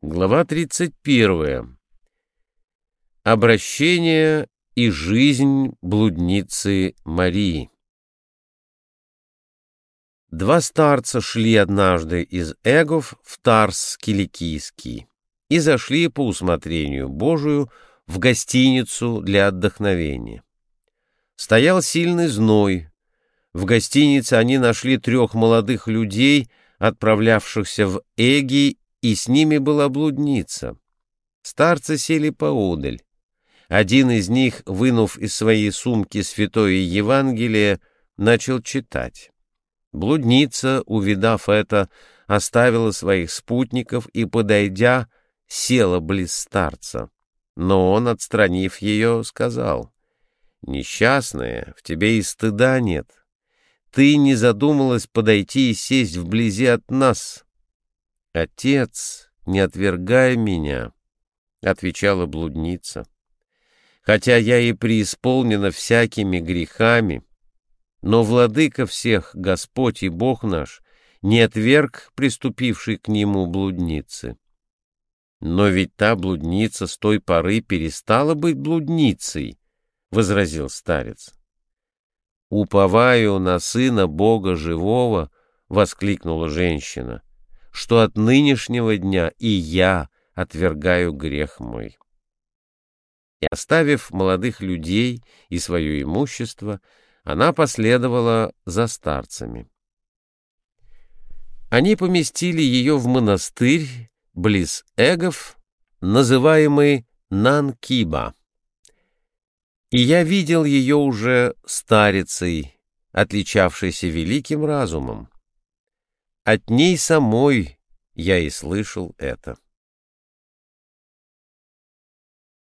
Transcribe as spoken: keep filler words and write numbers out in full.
Глава тридцать первая. Обращение и жизнь блудницы Марии. Два старца шли однажды из Эгов в Тарс Киликийский и зашли по усмотрению Божию в гостиницу для отдохновения. Стоял сильный зной. В гостинице они нашли трех молодых людей, отправлявшихся в Эги, и с ними была блудница. Старцы сели поодаль. Один из них, вынув из своей сумки святое Евангелие, начал читать. Блудница, увидав это, оставила своих спутников и, подойдя, села близ старца. Но он, отстранив ее, сказал: «Несчастная, в тебе и стыда нет. Ты не задумалась подойти и сесть вблизи от нас». «Отец, не отвергай меня», — отвечала блудница. «Хотя я и преисполнена всякими грехами, но Владыка всех, Господь и Бог наш, не отверг приступившей к Нему блудницы. Но ведь та блудница с той поры перестала быть блудницей», — возразил старец. «Уповаю на Сына Бога Живого», — воскликнула женщина, «что от нынешнего дня и я отвергаю грех мой». И, оставив молодых людей и свое имущество, она последовала за старцами. Они поместили ее в монастырь близ Эгов, называемый Нанкиба. И я видел ее уже старицей, отличавшейся великим разумом. От ней самой я и слышал это.